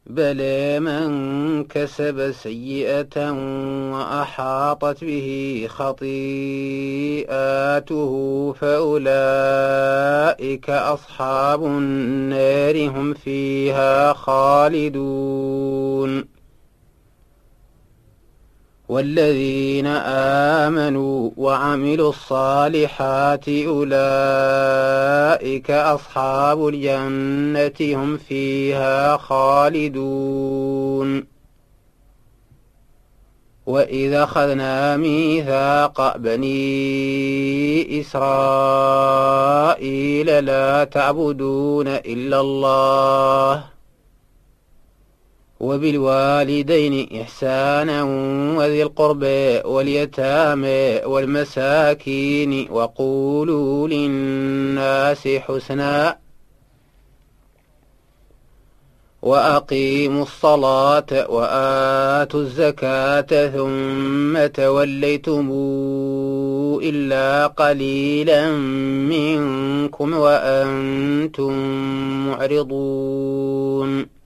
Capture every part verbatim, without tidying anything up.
بلى من كسب سيئة وأحاطت به خطيئاته فأولئك أصحاب النار هم فيها خالدون والذين آمنوا وعملوا الصالحات أولئك أصحاب الجنة هم فيها خالدون وإذا أخذنا ميثاق بني إسرائيل لا تعبدون إلا الله وبالوالدين إحسانا وذي القربى واليتامى والمساكين وقولوا للناس حسنا وأقيموا الصلاة وآتوا الزكاة ثم توليتم إلا قليلا منكم وأنتم معرضون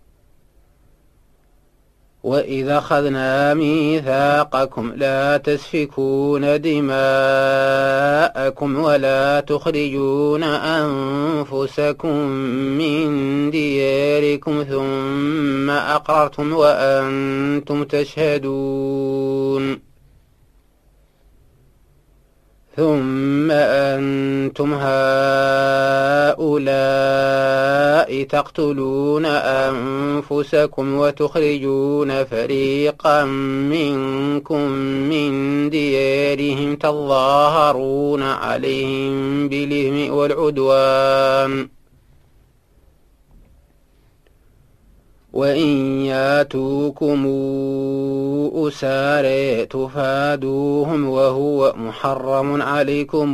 وإذا أخذنا ميثاقكم لا تسفكون دماءكم ولا تخرجون أنفسكم من دياركم ثم أقررتم وأنتم تشهدون ثم أنتم هؤلاء تقتلون أنفسكم وتخرجون فريقا منكم من ديارهم تظاهرون عليهم بالإثم والعدوان وإن ياتوكم أسارى تفادوهم وهو محرم عليكم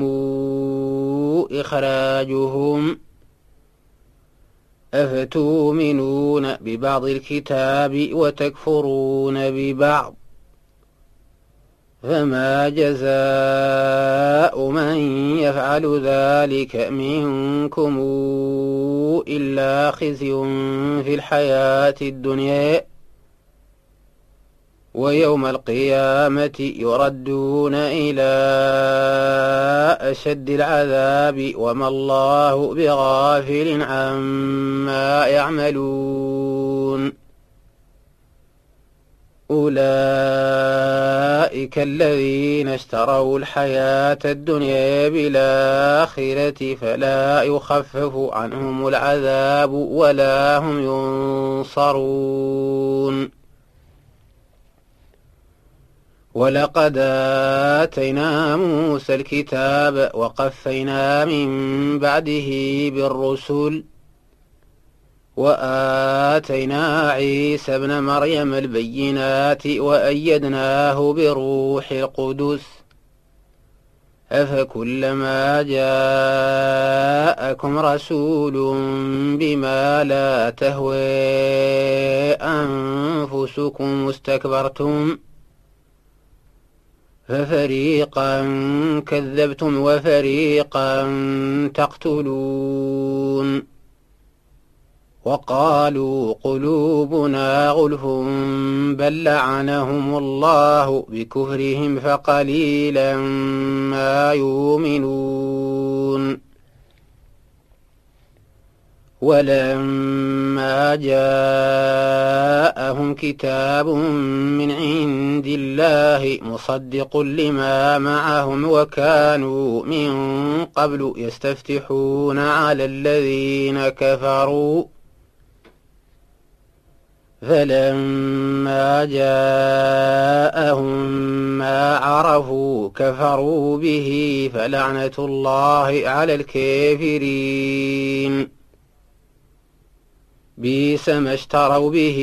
إخراجهم أفتؤمنون ببعض الكتاب وتكفرون ببعض فما جزاء من يفعل ذلك منكم إلا خزي في الحياة الدنيا ويوم القيامة يردون إلى أشد العذاب وما الله بغافل عما يعملون أولئك الذين اشتروا الحياة الدنيا بالآخرة فلا يخفف عنهم العذاب ولا هم ينصرون ولقد آتينا موسى الكتاب وقفينا من بعده بالرسل وآتينا عيسى ابن مريم البينات وأيدناه بروح القدس أفكلما جاءكم رسول بما لا تهوى أنفسكم استكبرتم ففريقا كذبتم وفريقا تقتلون وقالوا قلوبنا غلف بل لعنهم الله بكفرهم فقليلا ما يؤمنون ولما جاءهم كتاب من عند الله مصدق لما معهم وكانوا من قبل يستفتحون على الذين كفروا فلما جاءهم ما عرفوا كفروا به فلعنة الله على الكافرين بئس ما اشتروا به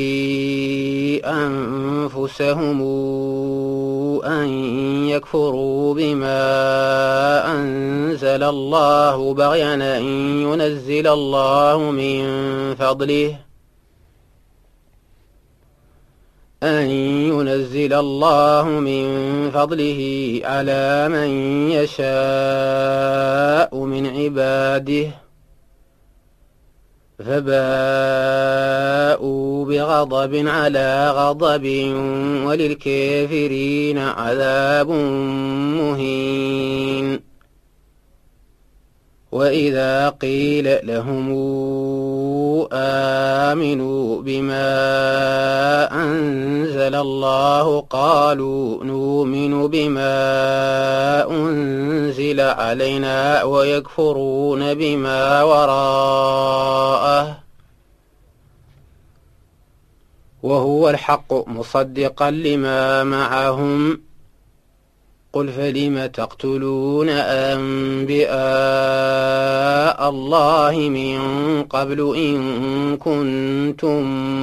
أنفسهم أن يكفروا بما أنزل الله بغيا أن ينزل الله من فضله أن ينزل الله من فضله على من يشاء من عباده فباءوا بغضب على غضب وللكافرين عذاب مهين. وإذا قيل لهم آمنوا بما أنزل الله قالوا نؤمن بما أنزل علينا ويكفرون بما وراءه وهو الحق مصدقا لما معهم. قل فلم تقتلون أنبياء الله من قبل إن كنتم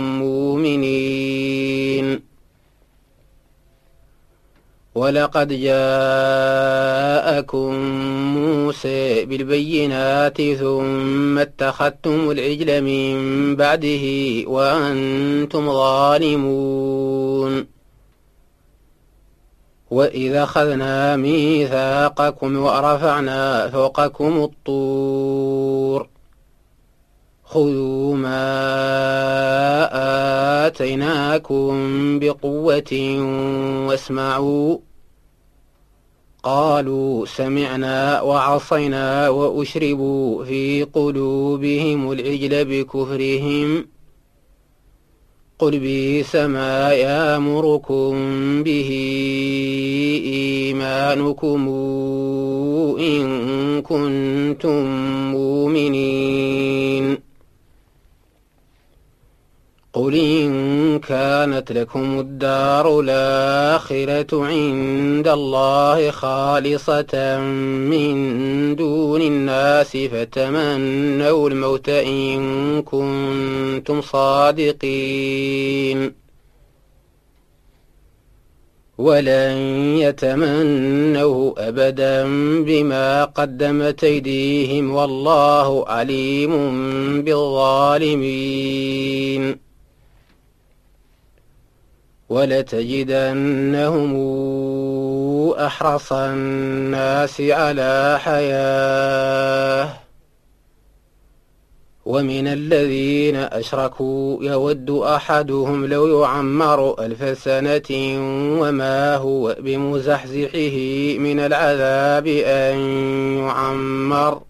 مؤمنين. ولقد جاءكم موسى بالبينات ثم اتخذتم العجل من بعده وأنتم ظالمون. وإذا أخذنا ميثاقكم ورفعنا فوقكم الطور خذوا ما آتيناكم بقوة واسمعوا قالوا سمعنا وعصينا وأشربوا في قلوبهم العجل بكفرهم. قل بئس ما يأمركم به إيمانكم إن كنتم مؤمنين. قل إن كانت لكم الدار الآخرة عند الله خالصة من دون الناس فتمنوا الموت إن كنتم صادقين. ولن يتمنوه أبدا بما قدمت أيديهم والله عليم بالظالمين. ولتجدنهم أحرص الناس على حياة ومن الذين أشركوا يود أحدهم لو يعمر ألف سنة وما هو بمزحزحه من العذاب أن يعمر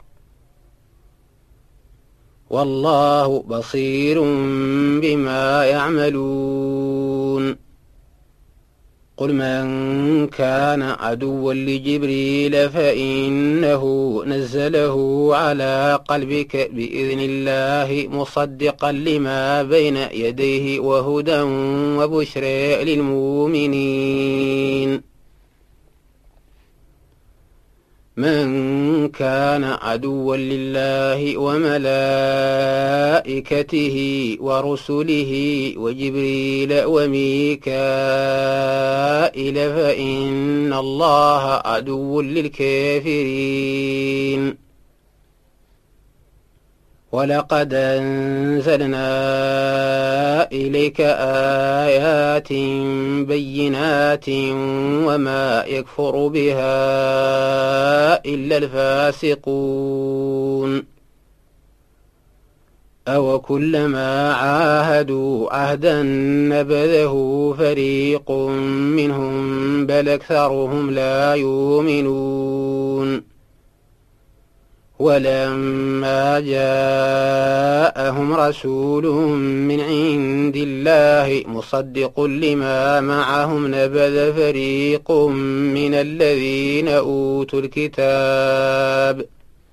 والله بصير بما يعملون. قل من كان عدوا لجبريل فإنه نزله على قلبك بإذن الله مصدقا لما بين يديه وهدى وبشرى للمؤمنين. من كان عدوا لله وملائكته ورسله وجبريل وميكائيل فإن الله عدو للكافرين. ولقد أنزلنا إليك آيات بينات وما يكفر بها إلا الفاسقون. أوكلما عاهدوا عهدا نبذه فريق منهم بل أكثرهم لا يؤمنون. ولما جاءهم رسول من عند الله مصدق لما معهم نبذ فريق من الذين أوتوا الكتاب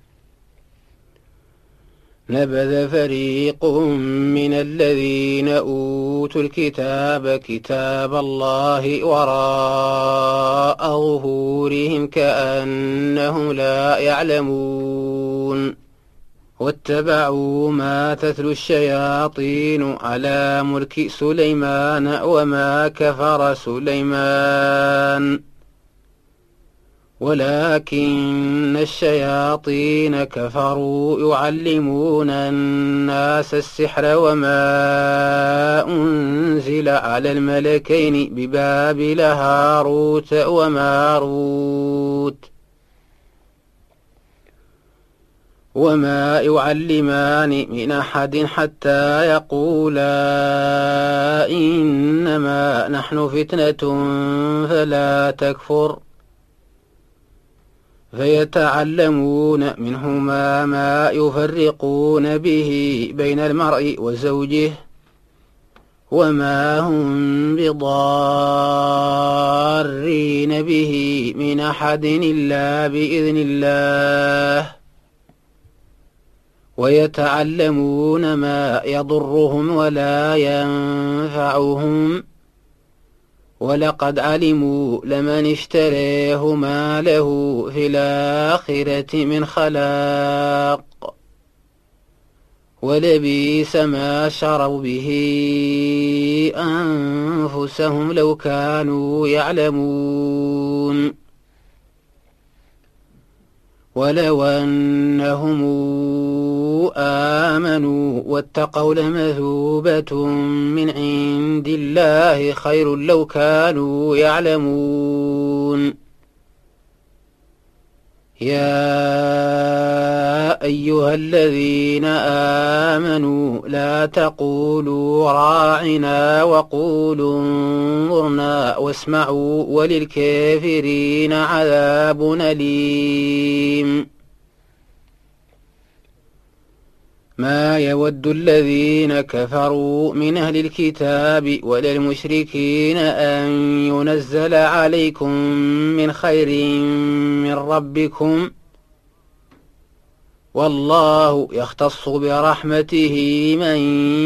نبذ فريق من الذين أوتوا الكتاب كتاب الله وراء ظهورهم كأنهم لا يعلمون. واتبعوا ما تتلو الشياطين على ملك سليمان وما كفر سليمان ولكن الشياطين كفروا يعلمون الناس السحر وما أنزل على الملكين ببابل هاروت وماروت وما يعلمان من أحد حتى يقولا إنما نحن فتنة فلا تكفر فيتعلمون منهما ما يفرقون به بين المرء وزوجه وما هم بضارين به من أحد إلا بإذن الله ويتعلمون ما يضرهم ولا ينفعهم ولقد علموا لمن اشتريه ما له في الآخرة من خلاق ولبئس ما شروا به أنفسهم لو كانوا يعلمون ولو أنهم آمنوا واتقوا لمثوبة من عند الله خير لو كانوا يعلمون يا أيها الذين آمنوا لا تقولوا راعنا وقولوا انظرنا واسمعوا وللكافرين عذاب أليم ما يود الذين كفروا من أهل الكتاب ولا المشركين أن ينزل عليكم من خير من ربكم والله يختص برحمته من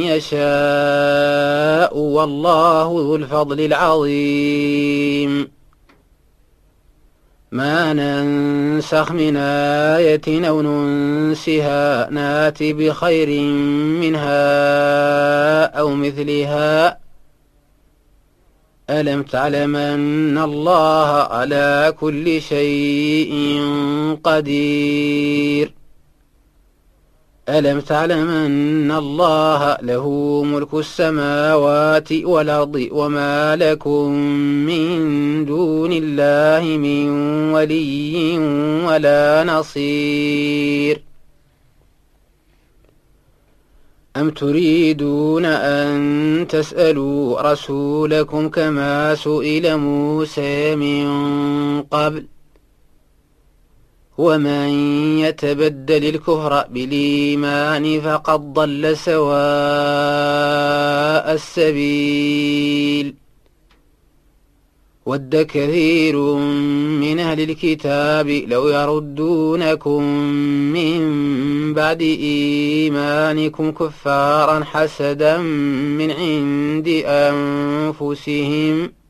يشاء والله ذو الفضل العظيم ما ننسخ من آية أو ننسها نات بخير منها أو مثلها ألم تعلم أن الله على كل شيء قدير ألم تعلم أن الله له ملك السماوات والأرض وما لكم من دون الله من ولي ولا نصير أم تريدون أن تسألوا رسولكم كما سئل موسى من قبل ومن يتبدل الكفر بالإيمان فقد ضل سواء السبيل ود كثير من أهل الكتاب لو يردونكم من بعد إيمانكم كفارا حسدا من عند أنفسهم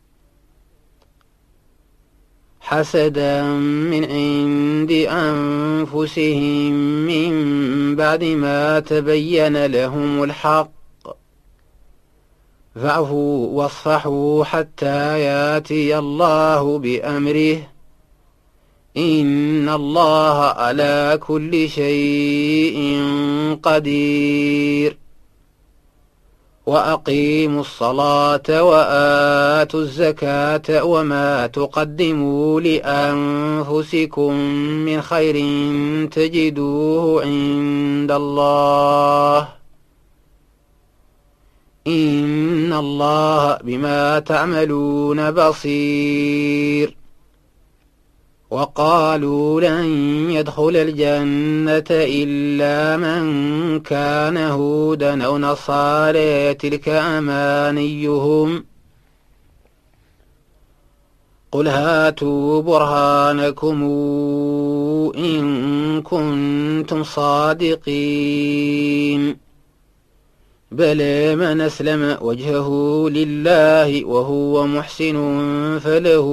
حسدا من عند أنفسهم من بعد ما تبين لهم الحق فاعفوا واصفحوا حتى ياتي الله بأمره إن الله على كل شيء قدير وأقيموا الصلاة وآتوا الزكاة وما تقدموا لأنفسكم من خير تجدوه عند الله إن الله بما تعملون بصير وقالوا لن يدخل الجنة إلا من كان هودا أو نصارى تلك أمانيهم قل هاتوا برهانكم إن كنتم صادقين بلى من أسلم وجهه لله وهو محسن فله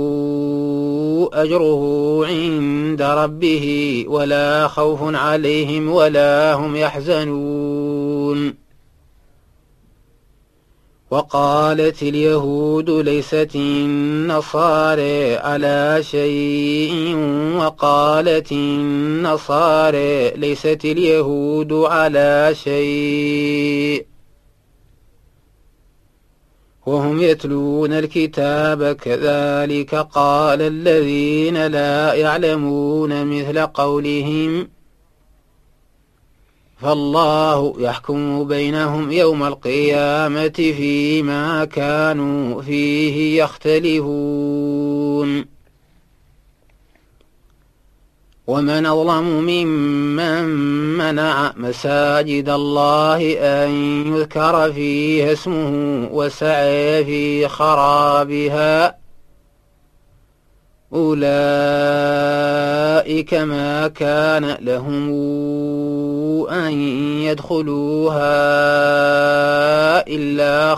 أجره عند ربه ولا خوف عليهم ولا هم يحزنون وقالت اليهود ليست النصارى على شيء وقالت النصارى ليست اليهود على شيء وهم يتلون الكتاب كذلك قال الذين لا يعلمون مثل قولهم فالله يحكم بينهم يوم القيامة فيما كانوا فيه يختلفون. ومن أظلم ممن منع مساجد الله أن يذكر فيها اسمه وسعى في خرابها أولئك ما كان لهم أن يدخلوها إلا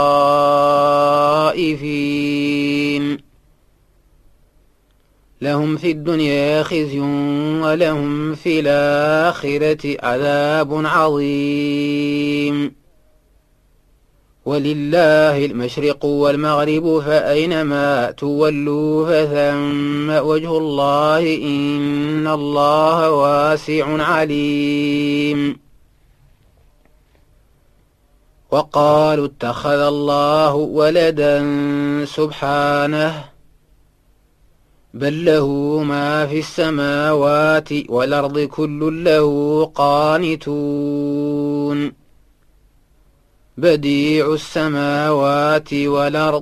خائفين لهم في الدنيا خزي ولهم في الآخرة عذاب عظيم. ولله المشرق والمغرب فأينما تولوا فثم وجه الله إن الله واسع عليم. وقالوا اتخذ الله ولدا سبحانه بل له ما في السماوات والأرض كل له قانتون بديع السماوات والأرض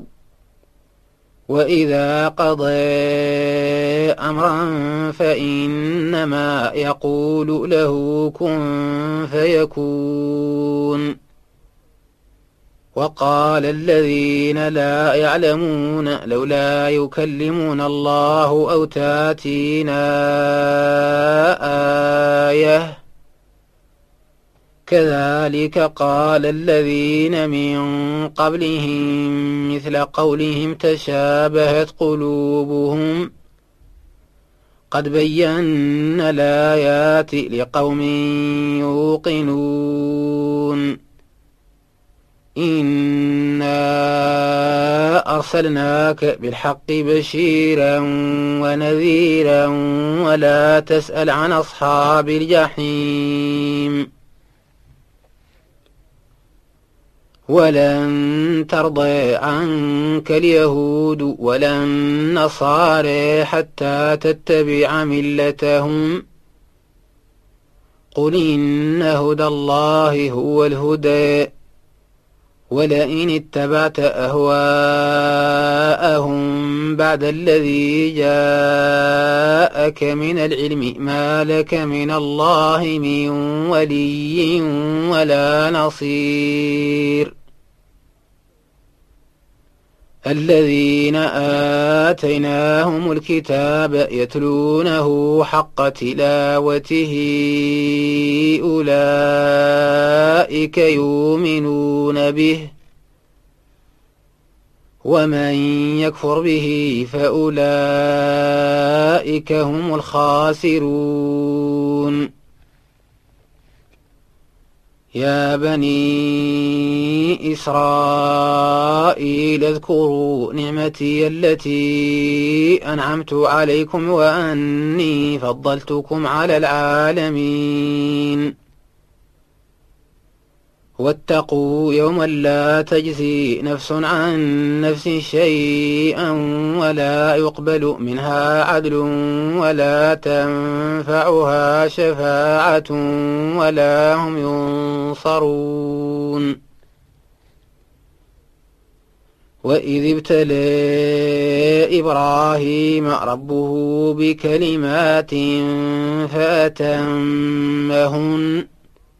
وإذا قضى أمرا فإنما يقول له كن فيكون. وقال الذين لا يعلمون لولا يكلمون الله أو تاتينا آية كذلك قال الذين من قبلهم مثل قولهم تشابهت قلوبهم قد بينا الآيات لقوم يوقنون. إنا أرسلناك بالحق بشيرا ونذيرا ولا تسأل عن أصحاب الجحيم. ولن ترضى عنك اليهود ولا النصارى حتى تتبع ملتهم قل إن هدى الله هو الهدى ولئن اتبعت أهواءهم بعد الذي جاءك من العلم ما لك من الله من ولي ولا نصير. الذين آتيناهم الكتاب يتلونه حق تلاوته أولئك يؤمنون به ومن يكفر به فأولئك هم الخاسرون. يا بني إسرائيل اذكروا نعمتي التي أنعمت عليكم وأني فضلتكم على العالمين. واتقوا يوما لا تجزي نفس عن نفس شيئا ولا يقبل منها عدل ولا تنفعها شفاعة ولا هم ينصرون. وإذ ابتلى إبراهيم ربه بكلمات فأتمهن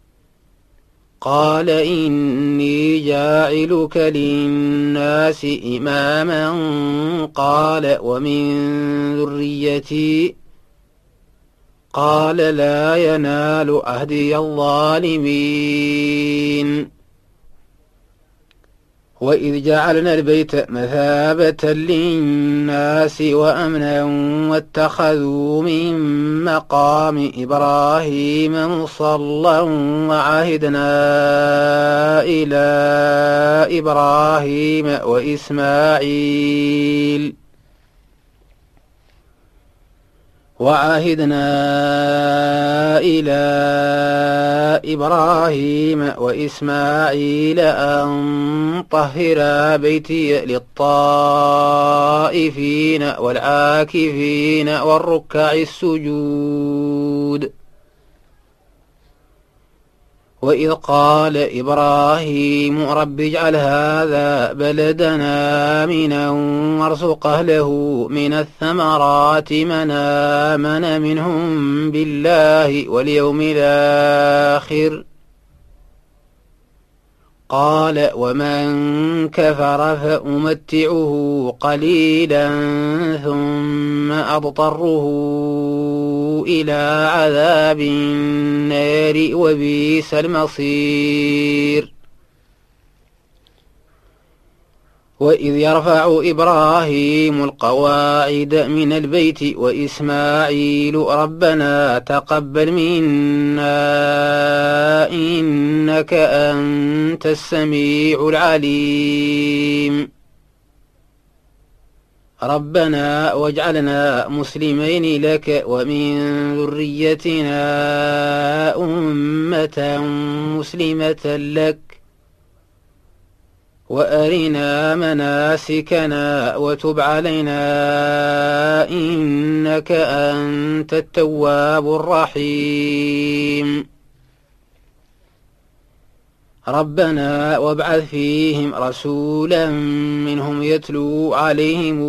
قال إني جاعلك للناس إماما قال ومن ذريتي قال لا ينال عهدي الظالمين. وإذ جعلنا البيت مثابة للناس وأمنا واتخذوا من مقام إبراهيم مصلى وعهدنا إلى إبراهيم وإسماعيل وعهدنا إلى إبراهيم وإسماعيل أن طهرا بيتي للطائفين والعاكفين والركع السجود. وإذ قال إبراهيم رب اجعل هذا بلدنا آمنا وارزق أهله من الثمرات من آمن منهم بالله واليوم الآخر قال ومن كفر فأمتعه قليلا ثم أضطره إلى عذاب النار وبئس المصير وإذ يرفع إبراهيم القواعد من البيت وإسماعيل ربنا تقبل منا إنك أنت السميع العليم ربنا واجعلنا مسلمين لك ومن ذريتنا أمة مسلمة لك وأرنا مناسكنا وتب علينا إنك أنت التواب الرحيم ربنا وابعث فيهم رسولا منهم يتلو عليهم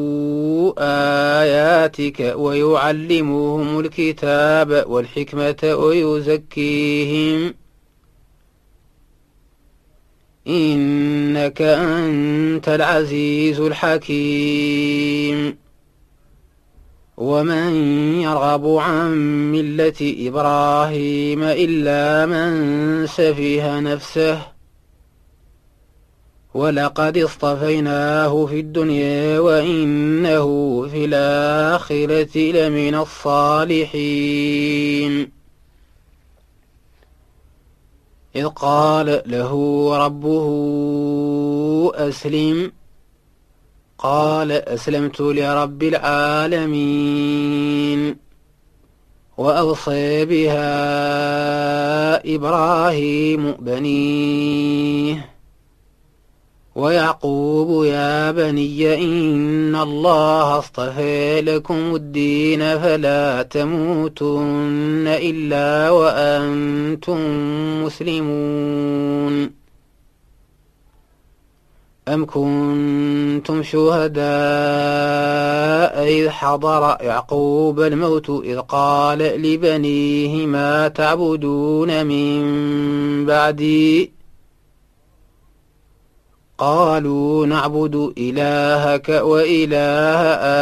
آياتك ويعلمهم الكتاب والحكمة ويزكيهم إنك أنت العزيز الحكيم ومن يرغب عن ملة إبراهيم إلا من سفه نفسه ولقد اصطفيناه في الدنيا وإنه في الآخرة لمن الصالحين إذ قال له ربه أسلم قال أسلمت لرب العالمين وأوصى بها إبراهيم بنيه ويعقوب يا بني إن الله اصطفى لكم الدين فلا تموتن إلا وأنتم مسلمون أم كنتم شهداء إذ حضر يعقوب الموت إذ قال لبنيه ما تعبدون من بعدي قالوا نعبد إلهك وإله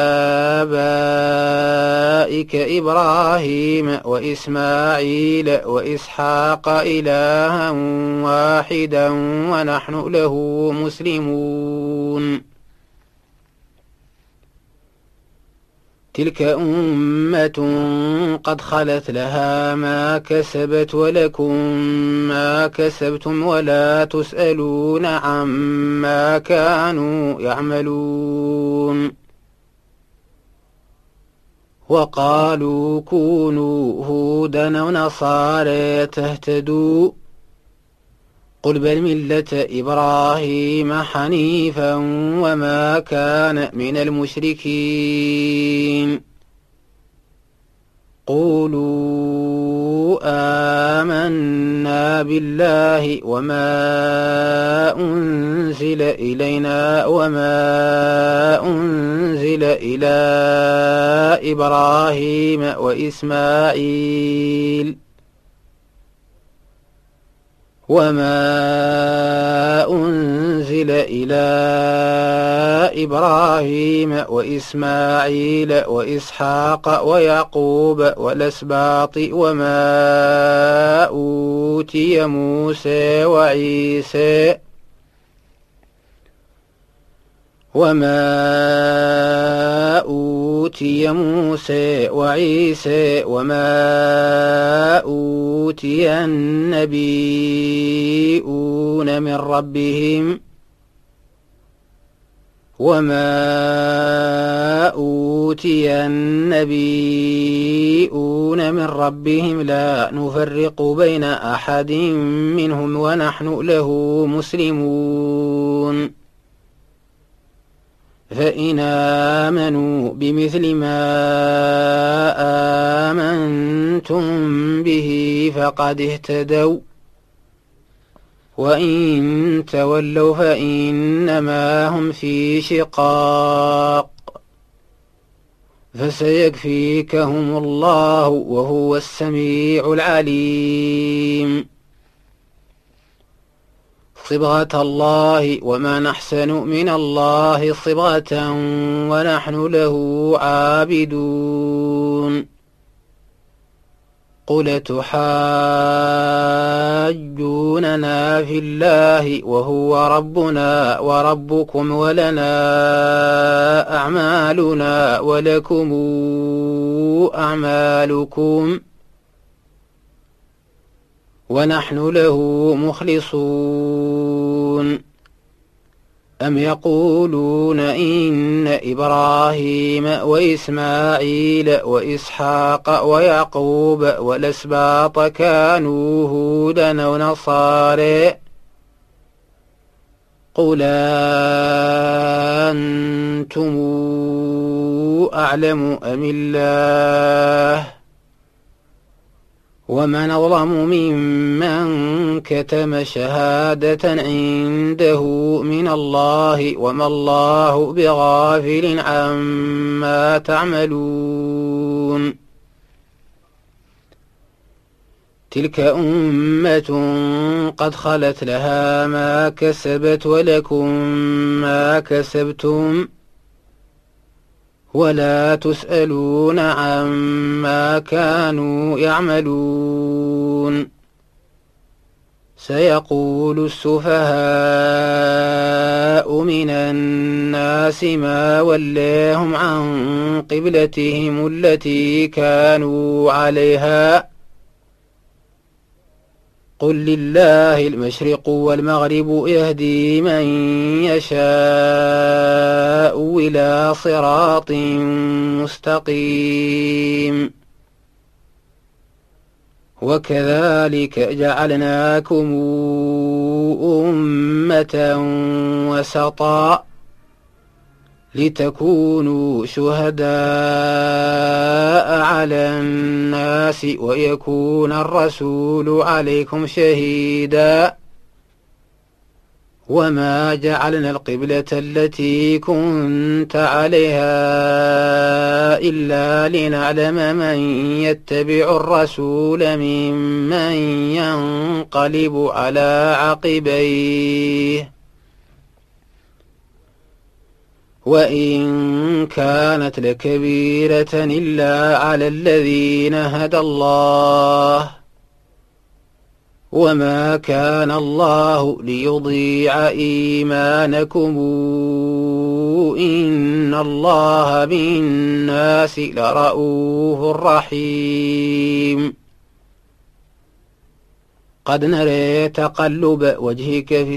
آبائك إبراهيم وإسماعيل وإسحاق إلها واحدا ونحن له مسلمون تلك أمة قد خلت لها ما كسبت ولكم ما كسبتم ولا تسألون عما كانوا يعملون وقالوا كونوا هودا ونصارى تهتدوا قل بل ملة إبراهيم حنيفا وما كان من المشركين قولوا آمنا بالله وما أنزل إلينا وما أنزل إلى إبراهيم وإسماعيل وما أنزل إلى إبراهيم وإسماعيل وإسحاق ويعقوب والأسباط وما أوتي موسى وعيسى وما أوتي موسى وعيسى وما أوتي النبيون من ربهم وما أوتي النبيون من ربهم لا نفرق بين أحد منهم ونحن له مسلمون فإن آمنوا بمثل ما آمنتم به فقد اهتدوا وإن تولوا فإنما هم في شقاق فسيكفيكهم الله وهو السميع العليم. صبغة الله وما أحسن من الله صبغة ونحن له عابدون. قل تحاجوننا في الله وهو ربنا وربكم ولنا أعمالنا ولكم أعمالكم ونحن له مخلصون. أم يقولون إن إبراهيم وإسماعيل وإسحاق ويعقوب والأسباط كانوا هودا ونصارى قل أنتم أعلم أم الله ومن أظلم ممن كتم شهادة عنده من الله وما الله بغافل عما تعملون. تلك أمة قد خلت لها ما كسبت ولكم ما كسبتم ولا تسألون عما كانوا يعملون. سيقول السفهاء من الناس ما ولاهم عن قبلتهم التي كانوا عليها قل لله المشرق والمغرب يهدي من يشاء إلى صراط مستقيم. وكذلك جعلناكم أمة وسطا لتكونوا شهداء على الناس ويكون الرسول عليكم شهيدا. وما جعلنا القبلة التي كنت عليها إلا لنعلم من يتبع الرسول ممن ينقلب على عقبيه وإن كانت لكبيرة إلا على الذين هدى الله وما كان الله ليضيع إيمانكم إن الله بالناس لرءوف رحيم. قد نرى تقلب وجهك في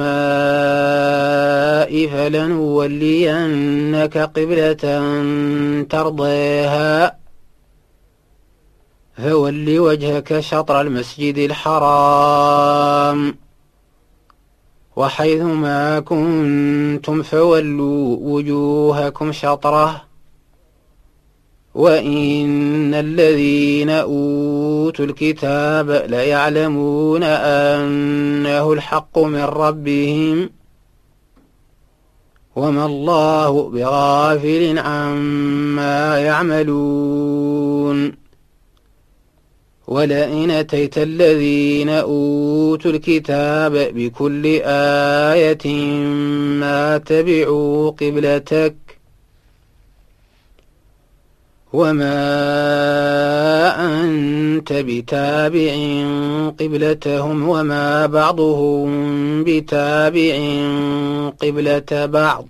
السماء فلنولينك قبلة ترضيها فول وجهك شطر المسجد الحرام وحيثما كنتم فولوا وجوهكم شطره وإن الذين أوتوا الكتاب ليعلمون أنه الحق من ربهم وما الله بغافل عما يعملون. ولئن أتيت الذين أوتوا الكتاب بكل آية ما تبعوا قبلتك وما أنت بتابع قبلتهم وما بعضهم بتابع قبلة بعض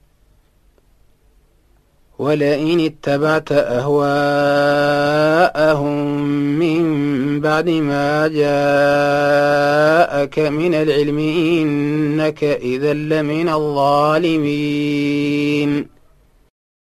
ولئن اتبعت أهواءهم من بعد ما جاءك من العلم إنك إذا لمن الظالمين.